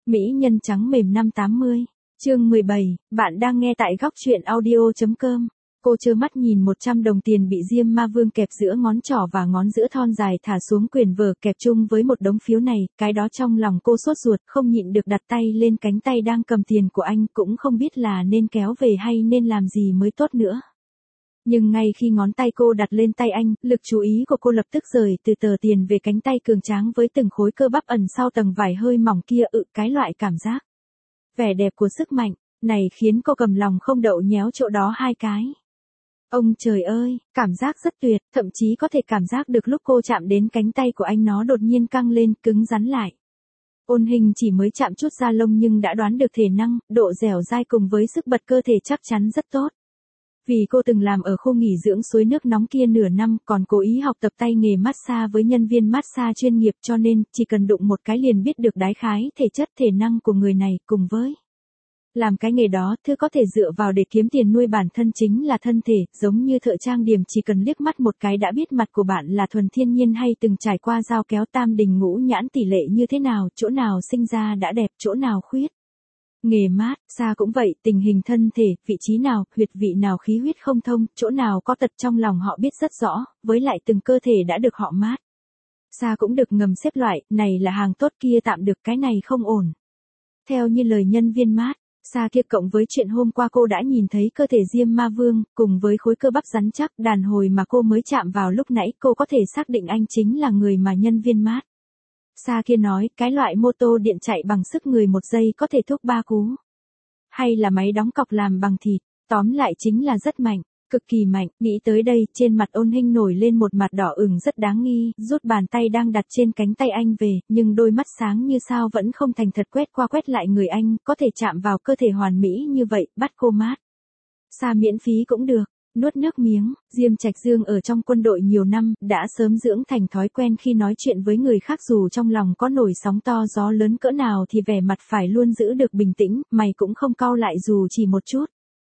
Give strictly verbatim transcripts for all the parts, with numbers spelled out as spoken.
Mỹ nhân trắng mềm năm tám mươi. Chương mười bảy, bạn đang nghe tại góc truyện audio chấm com. Cô trơ mắt nhìn một trăm đồng tiền bị Diêm Ma Vương kẹp giữa ngón trỏ và ngón giữa thon dài thả xuống quyền vở kẹp chung với một đống phiếu này, cái đó trong lòng cô sốt ruột, không nhịn được đặt tay lên cánh tay đang cầm tiền của anh, cũng không biết là nên kéo về hay nên làm gì mới tốt nữa. Nhưng ngay khi ngón tay cô đặt lên tay anh, lực chú ý của cô lập tức rời từ tờ tiền về cánh tay cường tráng với từng khối cơ bắp ẩn sau tầng vải hơi mỏng kia, ự cái loại cảm giác vẻ đẹp của sức mạnh này khiến cô cầm lòng không đậu nhéo chỗ đó hai cái. Ông trời ơi, cảm giác rất tuyệt, thậm chí có thể cảm giác được lúc cô chạm đến cánh tay của anh nó đột nhiên căng lên, cứng rắn lại. Ôn Hình chỉ mới chạm chút da lông nhưng đã đoán được thể năng, độ dẻo dai cùng với sức bật cơ thể chắc chắn rất tốt. Vì cô từng làm ở khu nghỉ dưỡng suối nước nóng kia nửa năm, còn cố ý học tập tay nghề massage với nhân viên massage chuyên nghiệp, cho nên chỉ cần đụng một cái liền biết được đái khái thể chất thể năng của người này, cùng với làm cái nghề đó, thứ có thể dựa vào để kiếm tiền nuôi bản thân chính là thân thể, giống như thợ trang điểm chỉ cần liếc mắt một cái đã biết mặt của bạn là thuần thiên nhiên hay từng trải qua dao kéo tam đình ngũ nhãn tỷ lệ như thế nào, chỗ nào sinh ra đã đẹp, chỗ nào khuyết. Nghề mát, xa cũng vậy, tình hình thân thể, vị trí nào, huyệt vị nào khí huyết không thông, chỗ nào có tật trong lòng họ biết rất rõ, với lại từng cơ thể đã được họ mát. Xa cũng được ngầm xếp loại, này là hàng tốt kia tạm được, cái này không ổn. Theo như lời nhân viên mát, xa kia cộng với chuyện hôm qua cô đã nhìn thấy cơ thể Diêm Ma Vương, cùng với khối cơ bắp rắn chắc đàn hồi mà cô mới chạm vào lúc nãy, cô có thể xác định anh chính là người mà nhân viên mát xa kia nói, cái loại mô tô điện chạy bằng sức người một giây có thể thúc ba cú. Hay là máy đóng cọc làm bằng thịt, tóm lại chính là rất mạnh, cực kỳ mạnh. Nghĩ tới đây, trên mặt Ôn Hình nổi lên một mặt đỏ ửng rất đáng nghi, rút bàn tay đang đặt trên cánh tay anh về, nhưng đôi mắt sáng như sao vẫn không thành thật quét qua quét lại người anh, có thể chạm vào cơ thể hoàn mỹ như vậy, bắt cô mát xa miễn phí cũng được. Nuốt nước miếng, Diêm Trạch Dương ở trong quân đội nhiều năm, đã sớm dưỡng thành thói quen khi nói chuyện với người khác dù trong lòng có nổi sóng to gió lớn cỡ nào thì vẻ mặt phải luôn giữ được bình tĩnh, mày cũng không cau lại dù chỉ một chút.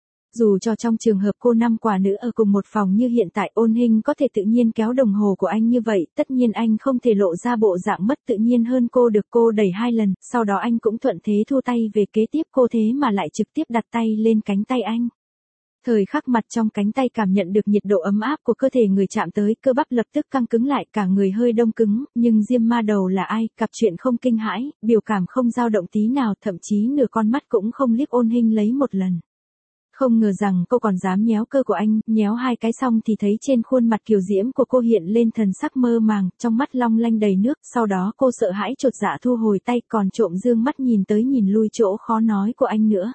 Dù cho trong trường hợp cô năm quả nữ ở cùng một phòng như hiện tại, Ôn Hình có thể tự nhiên kéo đồng hồ của anh như vậy, tất nhiên anh không thể lộ ra bộ dạng mất tự nhiên hơn cô được. Cô đẩy hai lần, sau đó anh cũng thuận thế thua tay về kế tiếp cô, thế mà lại trực tiếp đặt tay lên cánh tay anh. Thời khắc mặt trong cánh tay cảm nhận được nhiệt độ ấm áp của cơ thể người chạm tới, cơ bắp lập tức căng cứng lại, cả người hơi đông cứng, nhưng Diêm Ma Đầu là ai, cặp chuyện không kinh hãi, biểu cảm không dao động tí nào, thậm chí nửa con mắt cũng không liếc Ôn Hình lấy một lần. Không ngờ rằng cô còn dám nhéo cơ của anh, nhéo hai cái xong thì thấy trên khuôn mặt kiều diễm của cô hiện lên thần sắc mơ màng, trong mắt long lanh đầy nước, sau đó cô sợ hãi chột dạ thu hồi tay, còn trộm dương mắt nhìn tới nhìn lui chỗ khó nói của anh nữa.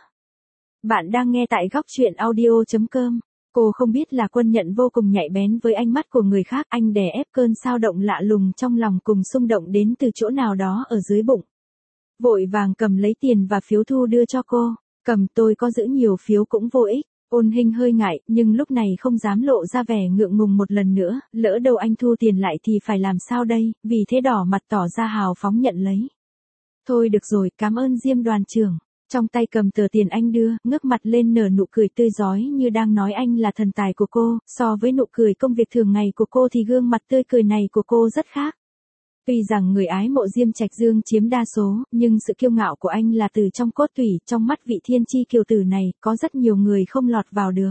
Bạn đang nghe tại góc truyện audio chấm com. Cô không biết là Quân Nhận vô cùng nhạy bén với ánh mắt của người khác, anh đè ép cơn sao động lạ lùng trong lòng cùng xung động đến từ chỗ nào đó ở dưới bụng. Vội vàng cầm lấy tiền và phiếu thu đưa cho cô. Cầm, tôi có giữ nhiều phiếu cũng vô ích. Ôn Hình hơi ngại, nhưng lúc này không dám lộ ra vẻ ngượng ngùng một lần nữa, lỡ đâu anh thu tiền lại thì phải làm sao đây, vì thế đỏ mặt tỏ ra hào phóng nhận lấy. Thôi được rồi, cảm ơn Diêm đoàn trưởng. Trong tay cầm tờ tiền anh đưa, ngước mặt lên nở nụ cười tươi rói như đang nói anh là thần tài của cô, so với nụ cười công việc thường ngày của cô thì gương mặt tươi cười này của cô rất khác. Tuy rằng người ái mộ Diêm Trạch Dương chiếm đa số, nhưng sự kiêu ngạo của anh là từ trong cốt tủy, trong mắt vị thiên chi kiều tử này, có rất nhiều người không lọt vào được.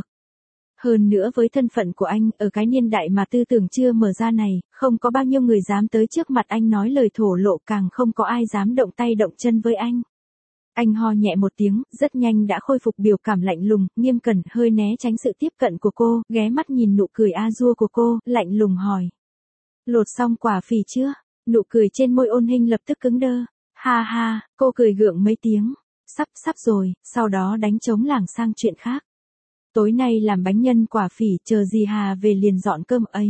Hơn nữa với thân phận của anh, ở cái niên đại mà tư tưởng chưa mở ra này, không có bao nhiêu người dám tới trước mặt anh nói lời thổ lộ, càng không có ai dám động tay động chân với anh. Anh ho nhẹ một tiếng, rất nhanh đã khôi phục biểu cảm lạnh lùng, nghiêm cẩn, hơi né tránh sự tiếp cận của cô, ghé mắt nhìn nụ cười a dua của cô, lạnh lùng hỏi. Lột xong quả phì chưa? Nụ cười trên môi Ôn Hình lập tức cứng đơ. Ha ha, cô cười gượng mấy tiếng. Sắp, sắp rồi, sau đó đánh trống lảng sang chuyện khác. Tối nay làm bánh nhân quả phỉ, chờ dì Hà về liền dọn cơm ấy.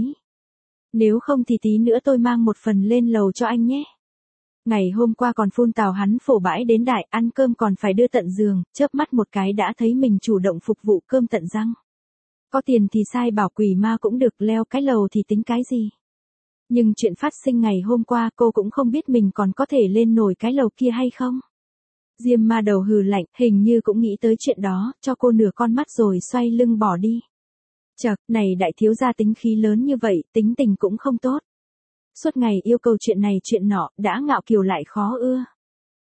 Nếu không thì tí nữa tôi mang một phần lên lầu cho anh nhé. Ngày hôm qua còn phun tào hắn phổ bãi đến đại, ăn cơm còn phải đưa tận giường, chớp mắt một cái đã thấy mình chủ động phục vụ cơm tận răng. Có tiền thì sai bảo quỷ ma cũng được, leo cái lầu thì tính cái gì. Nhưng chuyện phát sinh ngày hôm qua cô cũng không biết mình còn có thể lên nổi cái lầu kia hay không. Diêm Ma Đầu hừ lạnh, hình như cũng nghĩ tới chuyện đó, cho cô nửa con mắt rồi xoay lưng bỏ đi. Chậc, này đại thiếu gia tính khí lớn như vậy, tính tình cũng không tốt. Suốt ngày yêu cầu chuyện này chuyện nọ, đã ngạo kiều lại khó ưa.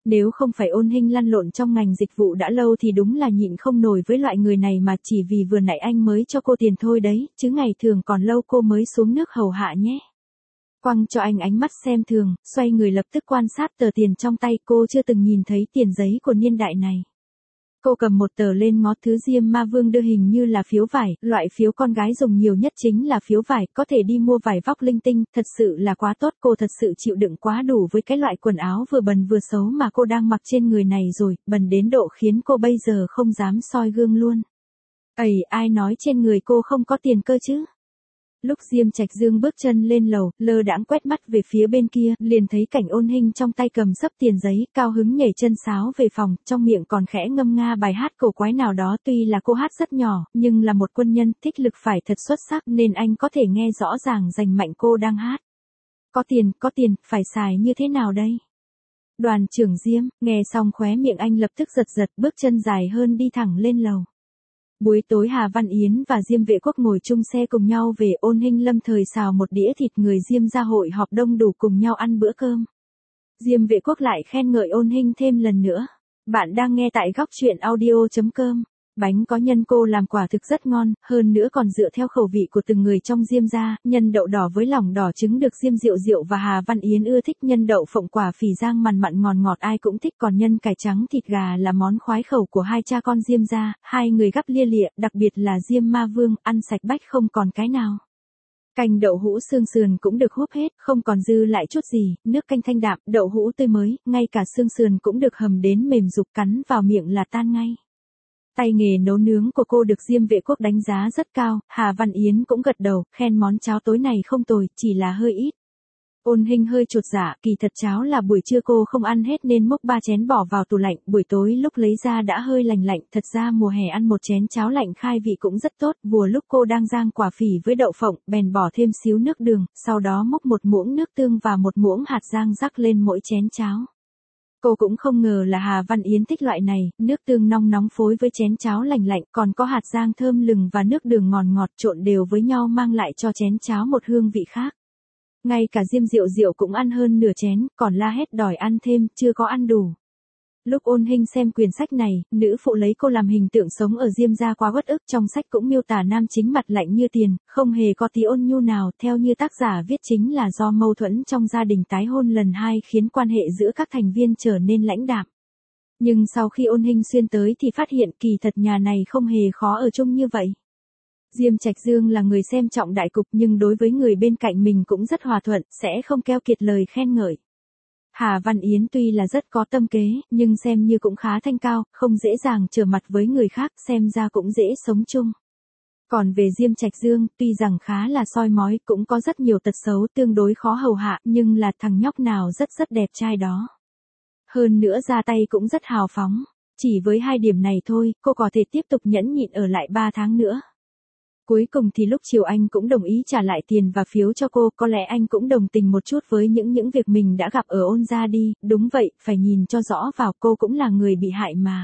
Nếu không phải Ôn Hinh lăn lộn trong ngành dịch vụ đã lâu thì đúng là nhịn không nổi với loại người này mà chỉ vì vừa nãy anh mới cho cô tiền thôi đấy, chứ ngày thường còn lâu cô mới xuống nước hầu hạ nhé. Quăng cho anh ánh mắt xem thường, xoay người lập tức quan sát tờ tiền trong tay, cô chưa từng nhìn thấy tiền giấy của niên đại này. Cô cầm một tờ lên ngó, thứ Diêm Ma Vương đưa hình như là phiếu vải, loại phiếu con gái dùng nhiều nhất chính là phiếu vải, có thể đi mua vải vóc linh tinh, thật sự là quá tốt, cô thật sự chịu đựng quá đủ với cái loại quần áo vừa bẩn vừa xấu mà cô đang mặc trên người này rồi, bẩn đến độ khiến cô bây giờ không dám soi gương luôn. Ầy, ai nói trên người cô không có tiền cơ chứ? Lúc Diêm Trạch Dương bước chân lên lầu, lơ đãng quét mắt về phía bên kia, liền thấy cảnh Ôn Hinh trong tay cầm xấp tiền giấy, cao hứng nhảy chân sáo về phòng, trong miệng còn khẽ ngâm nga bài hát cổ quái nào đó, tuy là cô hát rất nhỏ, nhưng là một quân nhân, thích lực phải thật xuất sắc nên anh có thể nghe rõ ràng rành mạnh cô đang hát. Có tiền, có tiền, phải xài như thế nào đây? Đoàn trưởng Diêm, nghe xong khóe miệng anh lập tức giật giật, bước chân dài hơn đi thẳng lên lầu. Buổi tối Hà Văn Yến và Diêm Vệ Quốc ngồi chung xe cùng nhau về, Ôn Hinh lâm thời xào một đĩa thịt người Diêm ra hội họp đông đủ cùng nhau ăn bữa cơm. Diêm Vệ Quốc lại khen ngợi Ôn Hinh thêm lần nữa. Bạn đang nghe tại góc truyện audio chấm com. Bánh có nhân cô làm quả thực rất ngon, hơn nữa còn dựa theo khẩu vị của từng người trong Diêm gia, nhân đậu đỏ với lòng đỏ trứng được Diêm Diệu Diệu và Hà Văn Yến ưa thích, nhân đậu phộng quả phì rang mặn mặn ngọt ngọt ai cũng thích, còn nhân cải trắng thịt gà là món khoái khẩu của hai cha con Diêm gia, hai người gắp lia lịa, đặc biệt là Diêm Ma Vương, ăn sạch bách không còn cái nào. Canh đậu hũ xương sườn cũng được húp hết, không còn dư lại chút gì, nước canh thanh đạm, đậu hũ tươi mới, ngay cả xương sườn cũng được hầm đến mềm rục, cắn vào miệng là tan ngay. Tay nghề nấu nướng của cô được Diêm Vệ Quốc đánh giá rất cao, Hà Văn Yến cũng gật đầu, khen món cháo tối này không tồi, chỉ là hơi ít. Ôn Hinh hơi chột dạ, kỳ thật cháo là buổi trưa cô không ăn hết nên múc ba chén bỏ vào tủ lạnh, buổi tối lúc lấy ra đã hơi lành lạnh, thật ra mùa hè ăn một chén cháo lạnh khai vị cũng rất tốt, vừa lúc cô đang rang quả phỉ với đậu phộng, bèn bỏ thêm xíu nước đường, sau đó múc một muỗng nước tương và một muỗng hạt rang rắc lên mỗi chén cháo. Cô cũng không ngờ là Hà Văn Yến thích loại này, nước tương nóng nóng phối với chén cháo lành lạnh, còn có hạt rang thơm lừng và nước đường ngọt ngọt trộn đều với nhau mang lại cho chén cháo một hương vị khác. Ngay cả Diêm Diệu Diệu cũng ăn hơn nửa chén, còn la hét đòi ăn thêm, chưa có ăn đủ. Lúc Ôn Hinh xem quyển sách này, nữ phụ lấy cô làm hình tượng sống ở Diêm gia quá uất ức, trong sách cũng miêu tả nam chính mặt lạnh như tiền, không hề có tí ôn nhu nào, theo như tác giả viết chính là do mâu thuẫn trong gia đình tái hôn lần hai khiến quan hệ giữa các thành viên trở nên lãnh đạm. Nhưng sau khi Ôn Hinh xuyên tới thì phát hiện kỳ thật nhà này không hề khó ở chung như vậy. Diêm Trạch Dương là người xem trọng đại cục nhưng đối với người bên cạnh mình cũng rất hòa thuận, sẽ không keo kiệt lời khen ngợi. Hà Văn Yến tuy là rất có tâm kế, nhưng xem như cũng khá thanh cao, không dễ dàng trở mặt với người khác, xem ra cũng dễ sống chung. Còn về Diêm Trạch Dương, tuy rằng khá là soi mói, cũng có rất nhiều tật xấu tương đối khó hầu hạ, nhưng là thằng nhóc nào rất rất đẹp trai đó. Hơn nữa ra tay cũng rất hào phóng. Chỉ với hai điểm này thôi, cô có thể tiếp tục nhẫn nhịn ở lại ba tháng nữa. Cuối cùng thì lúc chiều anh cũng đồng ý trả lại tiền và phiếu cho cô, có lẽ anh cũng đồng tình một chút với những những việc mình đã gặp ở Ôn gia đi, đúng vậy, phải nhìn cho rõ vào, cô cũng là người bị hại mà.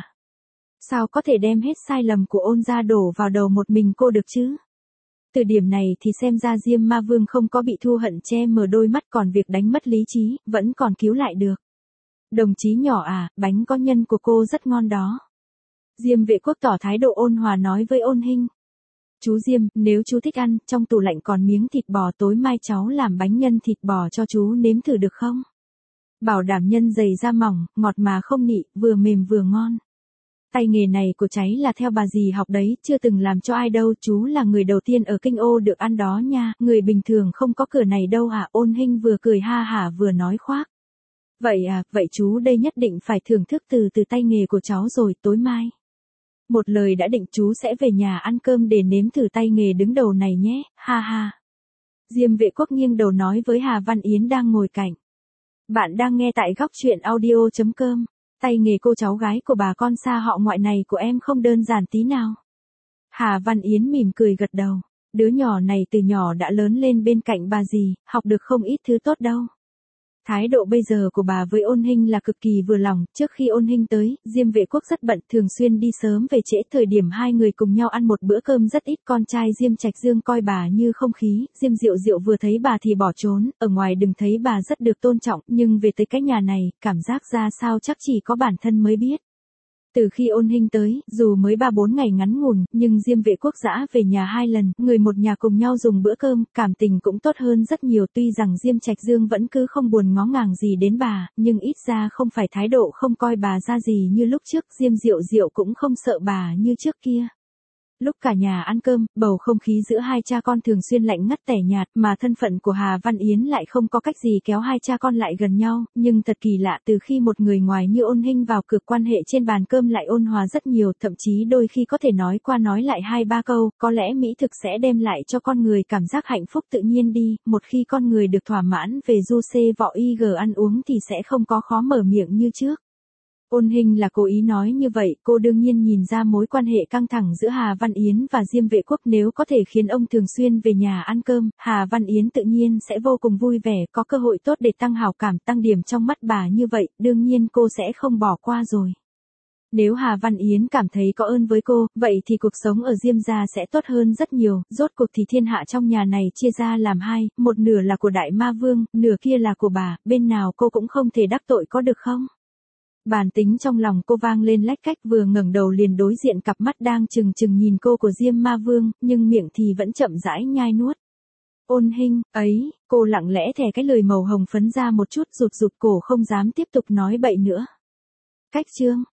Sao có thể đem hết sai lầm của Ôn gia đổ vào đầu một mình cô được chứ? Từ điểm này thì xem ra Diêm Ma Vương không có bị thù hận che mờ đôi mắt, còn việc đánh mất lý trí, vẫn còn cứu lại được. Đồng chí nhỏ à, bánh có nhân của cô rất ngon đó. Diêm Vệ Quốc tỏ thái độ ôn hòa nói với Ôn Hinh. Chú Diêm, nếu chú thích ăn, trong tủ lạnh còn miếng thịt bò, tối mai cháu làm bánh nhân thịt bò cho chú nếm thử được không? Bảo đảm nhân dày da mỏng, ngọt mà không nị, vừa mềm vừa ngon. Tay nghề này của cháy là theo bà dì học đấy, chưa từng làm cho ai đâu, chú là người đầu tiên ở Kinh Ô được ăn đó nha, người bình thường không có cửa này đâu à, Ôn Hinh vừa cười ha hả vừa nói khoác. Vậy à, vậy chú đây nhất định phải thưởng thức từ từ tay nghề của cháu rồi, tối mai. Một lời đã định, chú sẽ về nhà ăn cơm để nếm thử tay nghề đứng đầu này nhé, ha ha. Diêm Vệ Quốc nghiêng đầu nói với Hà Văn Yến đang ngồi cạnh. Bạn đang nghe tại góc truyện audio chấm com. Tay nghề cô cháu gái của bà con xa họ ngoại này của em không đơn giản tí nào. Hà Văn Yến mỉm cười gật đầu. Đứa nhỏ này từ nhỏ đã lớn lên bên cạnh bà dì, học được không ít thứ tốt đâu. Thái độ bây giờ của bà với Ôn Hinh là cực kỳ vừa lòng, trước khi Ôn Hinh tới, Diêm Vệ Quốc rất bận, thường xuyên đi sớm về trễ, thời điểm hai người cùng nhau ăn một bữa cơm rất ít, con trai Diêm Trạch Dương coi bà như không khí, Diêm Diệu Diệu vừa thấy bà thì bỏ trốn, ở ngoài đừng thấy bà rất được tôn trọng, nhưng về tới cái nhà này, cảm giác ra sao chắc chỉ có bản thân mới biết. Từ khi Ôn Hinh tới, dù mới ba bốn ngày ngắn ngủn, nhưng Diêm Vệ Quốc dã về nhà hai lần, người một nhà cùng nhau dùng bữa cơm, cảm tình cũng tốt hơn rất nhiều, tuy rằng Diêm Trạch Dương vẫn cứ không buồn ngó ngàng gì đến bà, nhưng ít ra không phải thái độ không coi bà ra gì như lúc trước, Diêm Diệu Diệu cũng không sợ bà như trước kia. Lúc cả nhà ăn cơm, bầu không khí giữa hai cha con thường xuyên lạnh ngắt tẻ nhạt, mà thân phận của Hà Văn Yến lại không có cách gì kéo hai cha con lại gần nhau, nhưng thật kỳ lạ, từ khi một người ngoài như Ôn Hinh vào cửa, quan hệ trên bàn cơm lại ôn hòa rất nhiều, thậm chí đôi khi có thể nói qua nói lại hai ba câu, có lẽ mỹ thực sẽ đem lại cho con người cảm giác hạnh phúc tự nhiên đi, một khi con người được thỏa mãn về du xê vọ y gờ ăn uống thì sẽ không có khó mở miệng như trước. Ôn Hinh là cố ý nói như vậy, cô đương nhiên nhìn ra mối quan hệ căng thẳng giữa Hà Văn Yến và Diêm Vệ Quốc, nếu có thể khiến ông thường xuyên về nhà ăn cơm, Hà Văn Yến tự nhiên sẽ vô cùng vui vẻ, có cơ hội tốt để tăng hảo cảm, tăng điểm trong mắt bà như vậy, đương nhiên cô sẽ không bỏ qua rồi. Nếu Hà Văn Yến cảm thấy có ơn với cô, vậy thì cuộc sống ở Diêm gia sẽ tốt hơn rất nhiều, rốt cuộc thì thiên hạ trong nhà này chia ra làm hai, một nửa là của Đại Ma Vương, nửa kia là của bà, bên nào cô cũng không thể đắc tội có được không? Bản tính trong lòng cô vang lên lách cách, vừa ngẩng đầu liền đối diện cặp mắt đang trừng trừng nhìn cô của Diêm Ma Vương, nhưng miệng thì vẫn chậm rãi nhai nuốt. Ôn Hinh, ấy, cô lặng lẽ thè cái lời màu hồng phấn ra một chút, rụt rụt cổ không dám tiếp tục nói bậy nữa. Cách chương